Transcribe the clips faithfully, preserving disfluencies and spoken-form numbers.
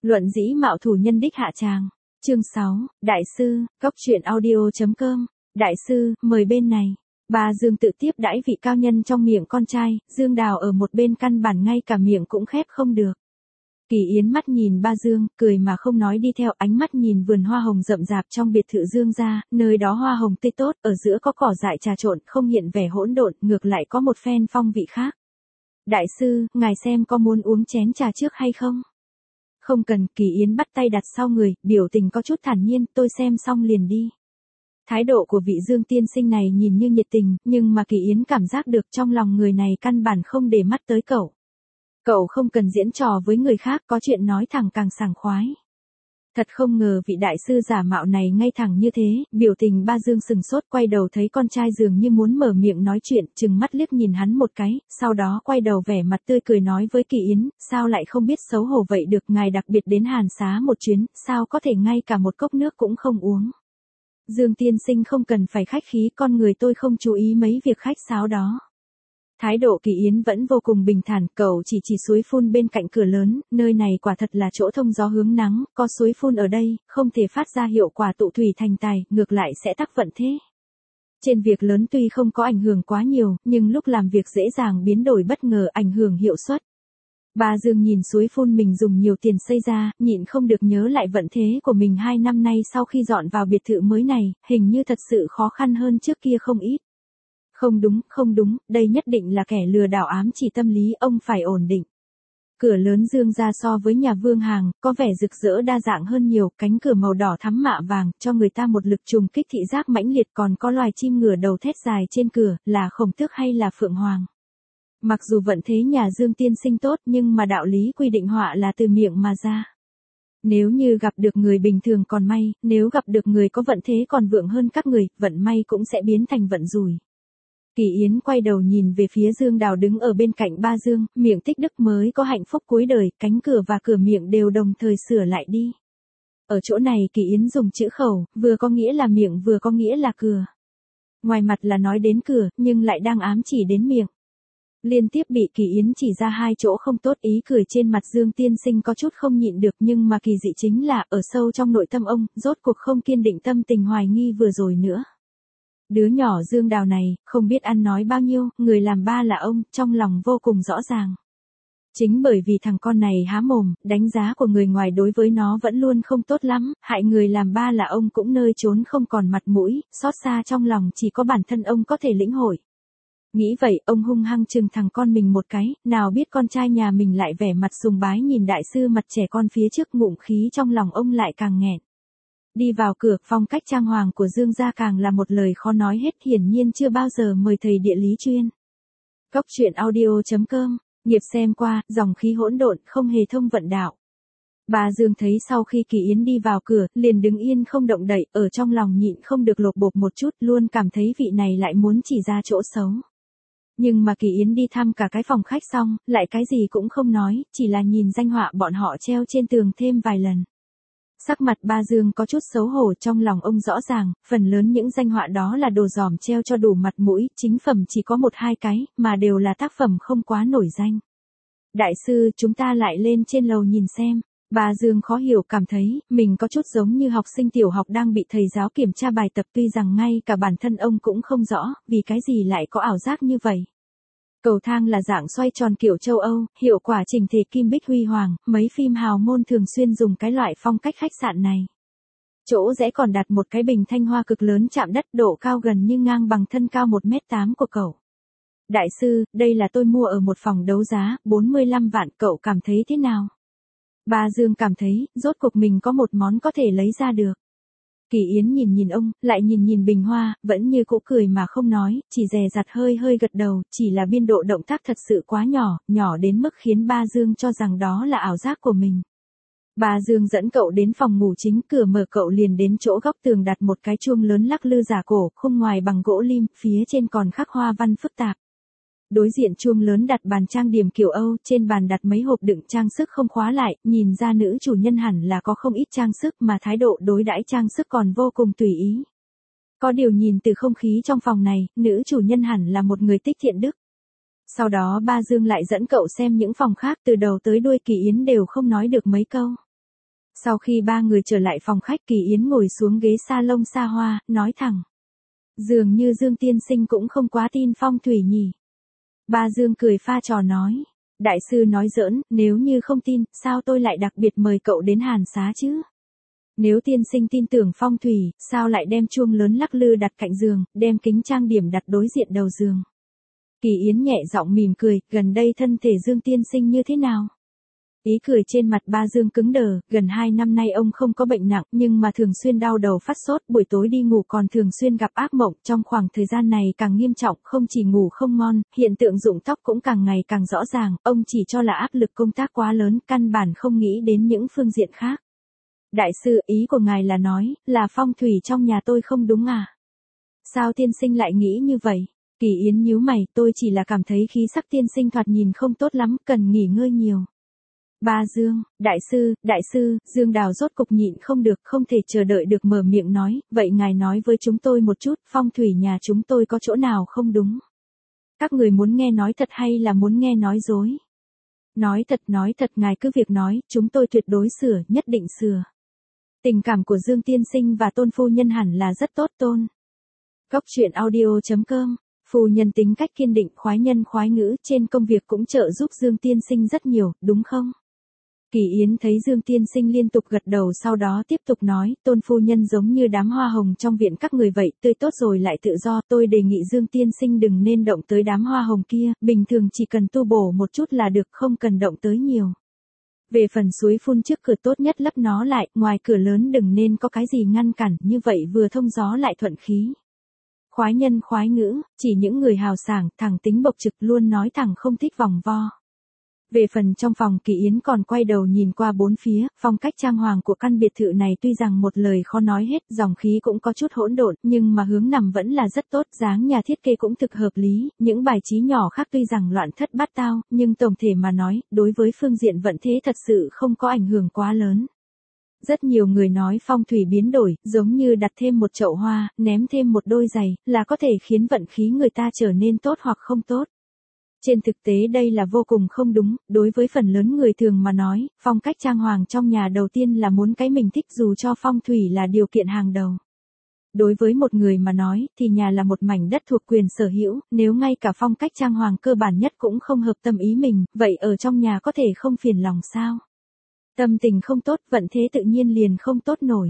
Luận dĩ mạo thủ nhân đích hạ tràng. Chương sáu, Đại sư, góc truyện audio.com. Đại sư, mời bên này. Bà Dương tự tiếp đãi vị cao nhân trong miệng con trai, Dương Đào ở một bên căn bản ngay cả miệng cũng khép không được. Kỳ Yến mắt nhìn ba Dương, cười mà không nói đi theo ánh mắt nhìn vườn hoa hồng rậm rạp trong biệt thự Dương gia, nơi đó hoa hồng tươi tốt, ở giữa có cỏ dại trà trộn, không hiện vẻ hỗn độn, ngược lại có một phen phong vị khác. Đại sư, ngài xem có muốn uống chén trà trước hay không? Không cần, Kỳ Yến bắt tay đặt sau người, biểu tình có chút thản nhiên, tôi xem xong liền đi. Thái độ của vị Dương tiên sinh này nhìn như nhiệt tình, nhưng mà Kỳ Yến cảm giác được trong lòng người này căn bản không để mắt tới cậu. Cậu không cần diễn trò với người khác, có chuyện nói thẳng càng sảng khoái. Thật không ngờ vị đại sư giả mạo này ngay thẳng như thế, biểu tình ba Dương sừng sốt quay đầu thấy con trai dường như muốn mở miệng nói chuyện, chừng mắt liếc nhìn hắn một cái, sau đó quay đầu vẻ mặt tươi cười nói với Kỳ Yến, sao lại không biết xấu hổ vậy được, ngài đặc biệt đến Hàn Xá một chuyến, sao có thể ngay cả một cốc nước cũng không uống. Dương tiên sinh không cần phải khách khí, con người tôi không chú ý mấy việc khách sáo đó. Thái độ Kỳ Yến vẫn vô cùng bình thản, cậu chỉ chỉ suối phun bên cạnh cửa lớn, nơi này quả thật là chỗ thông gió hướng nắng, có suối phun ở đây, không thể phát ra hiệu quả tụ thủy thành tài, ngược lại sẽ tắc vận thế. Trên việc lớn tuy không có ảnh hưởng quá nhiều, nhưng lúc làm việc dễ dàng biến đổi bất ngờ, ảnh hưởng hiệu suất. Bà Dương nhìn suối phun mình dùng nhiều tiền xây ra, nhịn không được nhớ lại vận thế của mình hai năm nay sau khi dọn vào biệt thự mới này, hình như thật sự khó khăn hơn trước kia không ít. Không đúng, không đúng, đây nhất định là kẻ lừa đảo ám chỉ tâm lý, ông phải ổn định. Cửa lớn Dương gia so với nhà Vương Hàng, có vẻ rực rỡ đa dạng hơn nhiều, cánh cửa màu đỏ thắm mạ vàng, cho người ta một lực trùng kích thị giác mãnh liệt, còn có loài chim ngửa đầu thét dài trên cửa, là Khổng Tước hay là Phượng Hoàng. Mặc dù vận thế nhà Dương tiên sinh tốt nhưng mà đạo lý quy định họa là từ miệng mà ra. Nếu như gặp được người bình thường còn may, nếu gặp được người có vận thế còn vượng hơn các người, vận may cũng sẽ biến thành vận rủi. Kỳ Yến quay đầu nhìn về phía Dương Đào đứng ở bên cạnh ba Dương, miệng tích đức mới có hạnh phúc cuối đời, cánh cửa và cửa miệng đều đồng thời sửa lại đi. Ở chỗ này Kỳ Yến dùng chữ khẩu, vừa có nghĩa là miệng vừa có nghĩa là cửa. Ngoài mặt là nói đến cửa, nhưng lại đang ám chỉ đến miệng. Liên tiếp bị Kỳ Yến chỉ ra hai chỗ không tốt, ý cười trên mặt Dương tiên sinh có chút không nhịn được, nhưng mà kỳ dị chính là, ở sâu trong nội tâm ông, rốt cuộc không kiên định tâm tình hoài nghi vừa rồi nữa. Đứa nhỏ Dương Đào này, không biết ăn nói bao nhiêu, người làm ba là ông, trong lòng vô cùng rõ ràng. Chính bởi vì thằng con này há mồm, đánh giá của người ngoài đối với nó vẫn luôn không tốt lắm, hại người làm ba là ông cũng nơi trốn không còn mặt mũi, xót xa trong lòng chỉ có bản thân ông có thể lĩnh hội. Nghĩ vậy, ông hung hăng chừng thằng con mình một cái, nào biết con trai nhà mình lại vẻ mặt sùng bái nhìn đại sư mặt trẻ con phía trước, ngụm khí trong lòng ông lại càng nghẹn. Đi vào cửa, phong cách trang hoàng của Dương gia càng là một lời khó nói hết, hiển nhiên chưa bao giờ mời thầy địa lý chuyên. Góc truyện audio.com, nghiệp xem qua, dòng khí hỗn độn, không hề thông vận đạo. Bà Dương thấy sau khi Kỳ Yến đi vào cửa, liền đứng yên không động đậy, ở trong lòng nhịn không được lột bột một chút, luôn cảm thấy vị này lại muốn chỉ ra chỗ xấu. Nhưng mà Kỳ Yến đi thăm cả cái phòng khách xong, lại cái gì cũng không nói, chỉ là nhìn danh họa bọn họ treo trên tường thêm vài lần. Sắc mặt ba Dương có chút xấu hổ, trong lòng ông rõ ràng, phần lớn những danh họa đó là đồ dòm treo cho đủ mặt mũi, chính phẩm chỉ có một hai cái, mà đều là tác phẩm không quá nổi danh. Đại sư, chúng ta lại lên trên lầu nhìn xem. Ba Dương khó hiểu, cảm thấy, mình có chút giống như học sinh tiểu học đang bị thầy giáo kiểm tra bài tập, tuy rằng ngay cả bản thân ông cũng không rõ, vì cái gì lại có ảo giác như vậy. Cầu thang là dạng xoay tròn kiểu châu Âu, hiệu quả chỉnh thể kim bích huy hoàng, mấy phim hào môn thường xuyên dùng cái loại phong cách khách sạn này. Chỗ rẽ còn đặt một cái bình thanh hoa cực lớn chạm đất, độ cao gần như ngang bằng thân cao một mét tám của cậu. Đại sư, đây là tôi mua ở một phòng đấu giá, bốn mươi lăm vạn, cậu cảm thấy thế nào? Bà Dương cảm thấy, rốt cuộc mình có một món có thể lấy ra được. Kỳ Yến nhìn nhìn ông, lại nhìn nhìn bình hoa, vẫn như cũ cười mà không nói, chỉ dè dặt hơi hơi gật đầu, chỉ là biên độ động tác thật sự quá nhỏ, nhỏ đến mức khiến ba Dương cho rằng đó là ảo giác của mình. Bà Dương dẫn cậu đến phòng ngủ chính, cửa mở cậu liền đến chỗ góc tường đặt một cái chuông lớn lắc lư giả cổ, khung ngoài bằng gỗ lim, phía trên còn khắc hoa văn phức tạp. Đối diện chuông lớn đặt bàn trang điểm kiểu Âu, trên bàn đặt mấy hộp đựng trang sức không khóa lại, nhìn ra nữ chủ nhân hẳn là có không ít trang sức mà thái độ đối đãi trang sức còn vô cùng tùy ý. Có điều nhìn từ không khí trong phòng này, nữ chủ nhân hẳn là một người tích thiện đức. Sau đó ba Dương lại dẫn cậu xem những phòng khác, từ đầu tới đuôi Kỳ Yến đều không nói được mấy câu. Sau khi ba người trở lại phòng khách, Kỳ Yến ngồi xuống ghế salon xa hoa, nói thẳng. Dường như Dương tiên sinh cũng không quá tin phong thủy nhỉ. Ba Dương cười pha trò nói. Đại sư nói giỡn, nếu như không tin, sao tôi lại đặc biệt mời cậu đến Hàn Xá chứ? Nếu tiên sinh tin tưởng phong thủy, sao lại đem chuông lớn lắc lư đặt cạnh giường, đem kính trang điểm đặt đối diện đầu giường? Kỳ Yến nhẹ giọng mỉm cười, gần đây thân thể Dương tiên sinh như thế nào? Ý cười trên mặt ba Dương cứng đờ, gần hai năm nay ông không có bệnh nặng, nhưng mà thường xuyên đau đầu phát sốt, buổi tối đi ngủ còn thường xuyên gặp ác mộng, trong khoảng thời gian này càng nghiêm trọng, không chỉ ngủ không ngon, hiện tượng rụng tóc cũng càng ngày càng rõ ràng, ông chỉ cho là áp lực công tác quá lớn, căn bản không nghĩ đến những phương diện khác. Đại sư, ý của ngài là nói, là phong thủy trong nhà tôi không đúng à? Sao tiên sinh lại nghĩ như vậy? Kỳ Yến nhíu mày, tôi chỉ là cảm thấy khí sắc tiên sinh thoạt nhìn không tốt lắm, cần nghỉ ngơi nhiều. Ba Dương, đại sư, đại sư, Dương Đào rốt cục nhịn không được, không thể chờ đợi được mở miệng nói, vậy ngài nói với chúng tôi một chút, phong thủy nhà chúng tôi có chỗ nào không đúng? Các người muốn nghe nói thật hay là muốn nghe nói dối? Nói thật, nói thật, ngài cứ việc nói, chúng tôi tuyệt đối sửa, nhất định sửa. Tình cảm của Dương tiên sinh và Tôn phu nhân hẳn là rất tốt. Tôn. Góc truyện audio chấm com. Phu nhân tính cách kiên định, khoái nhân khoái ngữ, trên công việc cũng trợ giúp Dương tiên sinh rất nhiều, đúng không? Kỳ Yến thấy Dương tiên sinh liên tục gật đầu, sau đó tiếp tục nói, Tôn phu nhân giống như đám hoa hồng trong viện các người vậy, tươi tốt rồi lại tự do, tôi đề nghị Dương tiên sinh đừng nên động tới đám hoa hồng kia, bình thường chỉ cần tu bổ một chút là được, không cần động tới nhiều. Về phần suối phun trước cửa tốt nhất lấp nó lại, ngoài cửa lớn đừng nên có cái gì ngăn cản, như vậy vừa thông gió lại thuận khí. Khoái nhân khoái ngữ, chỉ những người hào sảng, thẳng tính bộc trực, luôn nói thẳng không thích vòng vo. Về phần trong phòng, Kỳ Yến còn quay đầu nhìn qua bốn phía, phong cách trang hoàng của căn biệt thự này tuy rằng một lời khó nói hết, dòng khí cũng có chút hỗn độn, nhưng mà hướng nằm vẫn là rất tốt, dáng nhà thiết kế cũng thực hợp lý, những bài trí nhỏ khác tuy rằng loạn thất bát tao, nhưng tổng thể mà nói, đối với phương diện vận thế thật sự không có ảnh hưởng quá lớn. Rất nhiều người nói phong thủy biến đổi, giống như đặt thêm một chậu hoa, ném thêm một đôi giày, là có thể khiến vận khí người ta trở nên tốt hoặc không tốt. Trên thực tế đây là vô cùng không đúng, đối với phần lớn người thường mà nói, phong cách trang hoàng trong nhà đầu tiên là muốn cái mình thích, dù cho phong thủy là điều kiện hàng đầu. Đối với một người mà nói, thì nhà là một mảnh đất thuộc quyền sở hữu, nếu ngay cả phong cách trang hoàng cơ bản nhất cũng không hợp tâm ý mình, vậy ở trong nhà có thể không phiền lòng sao? Tâm tình không tốt, vận thế tự nhiên liền không tốt nổi.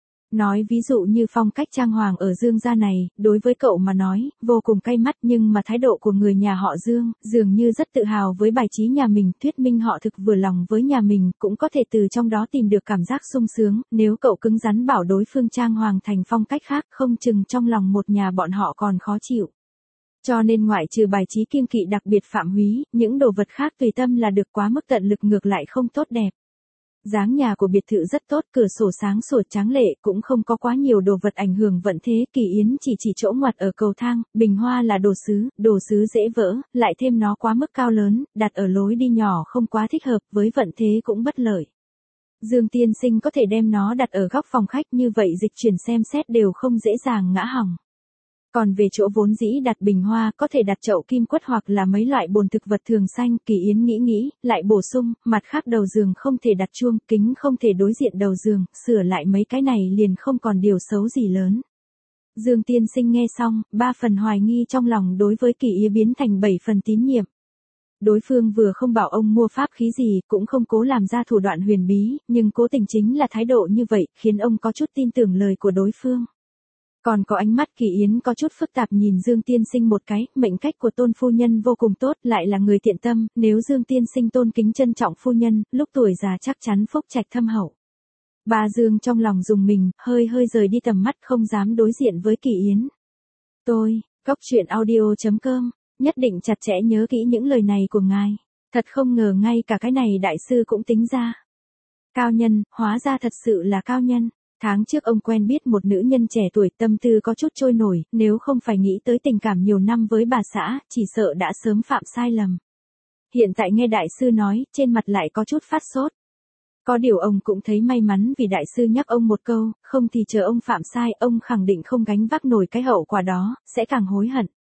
Nói ví dụ như phong cách trang hoàng ở Dương gia này, đối với cậu mà nói, vô cùng cay mắt, nhưng mà thái độ của người nhà họ Dương, dường như rất tự hào với bài trí nhà mình, thuyết minh họ thực vừa lòng với nhà mình, cũng có thể từ trong đó tìm được cảm giác sung sướng, nếu cậu cứng rắn bảo đối phương trang hoàng thành phong cách khác, không chừng trong lòng một nhà bọn họ còn khó chịu. Cho nên ngoại trừ bài trí kiêng kỵ đặc biệt phạm húy, những đồ vật khác tùy tâm là được, quá mức tận lực ngược lại không tốt đẹp. Dáng nhà của biệt thự rất tốt, cửa sổ sáng sủa tráng lệ, cũng không có quá nhiều đồ vật ảnh hưởng vận thế. Kỳ Yến chỉ chỉ chỗ ngoặt ở cầu thang, bình hoa là đồ sứ, đồ sứ dễ vỡ, lại thêm nó quá mức cao lớn, đặt ở lối đi nhỏ không quá thích hợp, với vận thế cũng bất lợi. Dương tiên sinh có thể đem nó đặt ở góc phòng khách, như vậy dịch chuyển xem xét đều không dễ dàng ngã hỏng. Còn về chỗ vốn dĩ đặt bình hoa, có thể đặt chậu kim quất hoặc là mấy loại bồn thực vật thường xanh. Kỳ Yến nghĩ nghĩ, lại bổ sung, mặt khác đầu giường không thể đặt chuông, kính không thể đối diện đầu giường, sửa lại mấy cái này liền không còn điều xấu gì lớn. Dương tiên sinh nghe xong, ba phần hoài nghi trong lòng đối với Kỳ Yến biến thành bảy phần tín nhiệm. Đối phương vừa không bảo ông mua pháp khí gì, cũng không cố làm ra thủ đoạn huyền bí, nhưng cố tình chính là thái độ như vậy, khiến ông có chút tin tưởng lời của đối phương. Còn có ánh mắt Kỳ Yến có chút phức tạp nhìn Dương tiên sinh một cái, mệnh cách của Tôn phu nhân vô cùng tốt, lại là người thiện tâm, nếu Dương tiên sinh tôn kính trân trọng phu nhân, lúc tuổi già chắc chắn phúc trạch thâm hậu. Bà Dương trong lòng dùng mình, hơi hơi rời đi tầm mắt, không dám đối diện với Kỳ Yến. Tôi, góc truyện audio chấm com, nhất định chặt chẽ nhớ kỹ những lời này của ngài. Thật không ngờ ngay cả cái này đại sư cũng tính ra. Cao nhân, hóa ra thật sự là cao nhân. Tháng trước ông quen biết một nữ nhân trẻ tuổi, tâm tư có chút trôi nổi, nếu không phải nghĩ tới tình cảm nhiều năm với bà xã, chỉ sợ đã sớm phạm sai lầm. Hiện tại nghe đại sư nói, trên mặt lại có chút phát sốt. Có điều ông cũng thấy may mắn vì đại sư nhắc ông một câu, không thì chờ ông phạm sai, ông khẳng định không gánh vác nổi cái hậu quả đó, sẽ càng hối hận.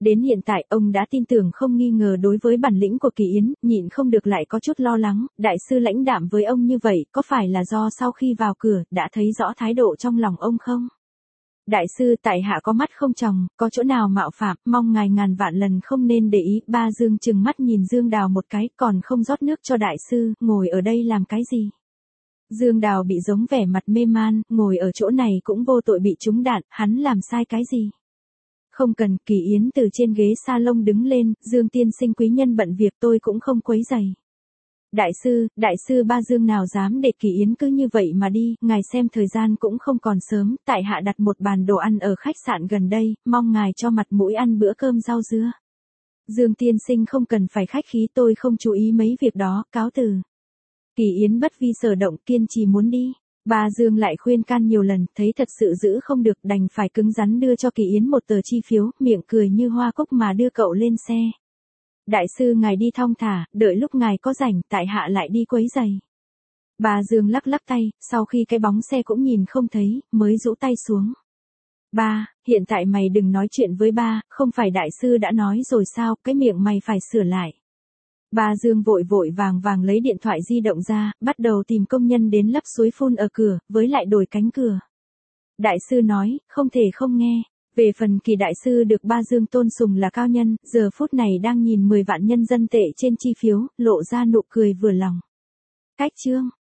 Đến hiện tại, ông đã tin tưởng không nghi ngờ đối với bản lĩnh của Kỳ Yến, nhịn không được lại có chút lo lắng, đại sư lãnh đạm với ông như vậy, có phải là do sau khi vào cửa, đã thấy rõ thái độ trong lòng ông không? Đại sư, tại hạ có mắt không tròng, có chỗ nào mạo phạm, mong ngài ngàn vạn lần không nên để ý. Ba Dương trừng mắt nhìn Dương Đào một cái, còn không rót nước cho đại sư, ngồi ở đây làm cái gì? Dương Đào bị giống vẻ mặt mê man, ngồi ở chỗ này cũng vô tội bị trúng đạn, hắn làm sai cái gì? Không cần. Kỳ Yến từ trên ghế salon đứng lên, Dương tiên sinh quý nhân bận việc, tôi cũng không quấy rầy. Đại sư, đại sư, Ba Dương nào dám để Kỳ Yến cứ như vậy mà đi, ngài xem thời gian cũng không còn sớm, tại hạ đặt một bàn đồ ăn ở khách sạn gần đây, mong ngài cho mặt mũi ăn bữa cơm rau dưa. Dương tiên sinh không cần phải khách khí, tôi không chú ý mấy việc đó, cáo từ. Kỳ Yến bất vi sở động, kiên trì muốn đi. Ba Dương lại khuyên can nhiều lần, thấy thật sự giữ không được, đành phải cứng rắn đưa cho Kỳ Yến một tờ chi phiếu, miệng cười như hoa cúc mà đưa cậu lên xe. Đại sư ngài đi thong thả, đợi lúc ngài có rảnh, tại hạ lại đi quấy giày. Ba Dương lắc lắc tay, sau khi cái bóng xe cũng nhìn không thấy, mới rũ tay xuống. Ba, hiện tại mày đừng nói chuyện với ba, không phải đại sư đã nói rồi sao, cái miệng mày phải sửa lại. Ba Dương vội vội vàng vàng lấy điện thoại di động ra, bắt đầu tìm công nhân đến lắp suối phun ở cửa, với lại đổi cánh cửa. Đại sư nói, không thể không nghe. Về phần Kỳ đại sư được Ba Dương tôn sùng là cao nhân, giờ phút này đang nhìn mười vạn nhân dân tệ trên chi phiếu, lộ ra nụ cười vừa lòng. Cách chương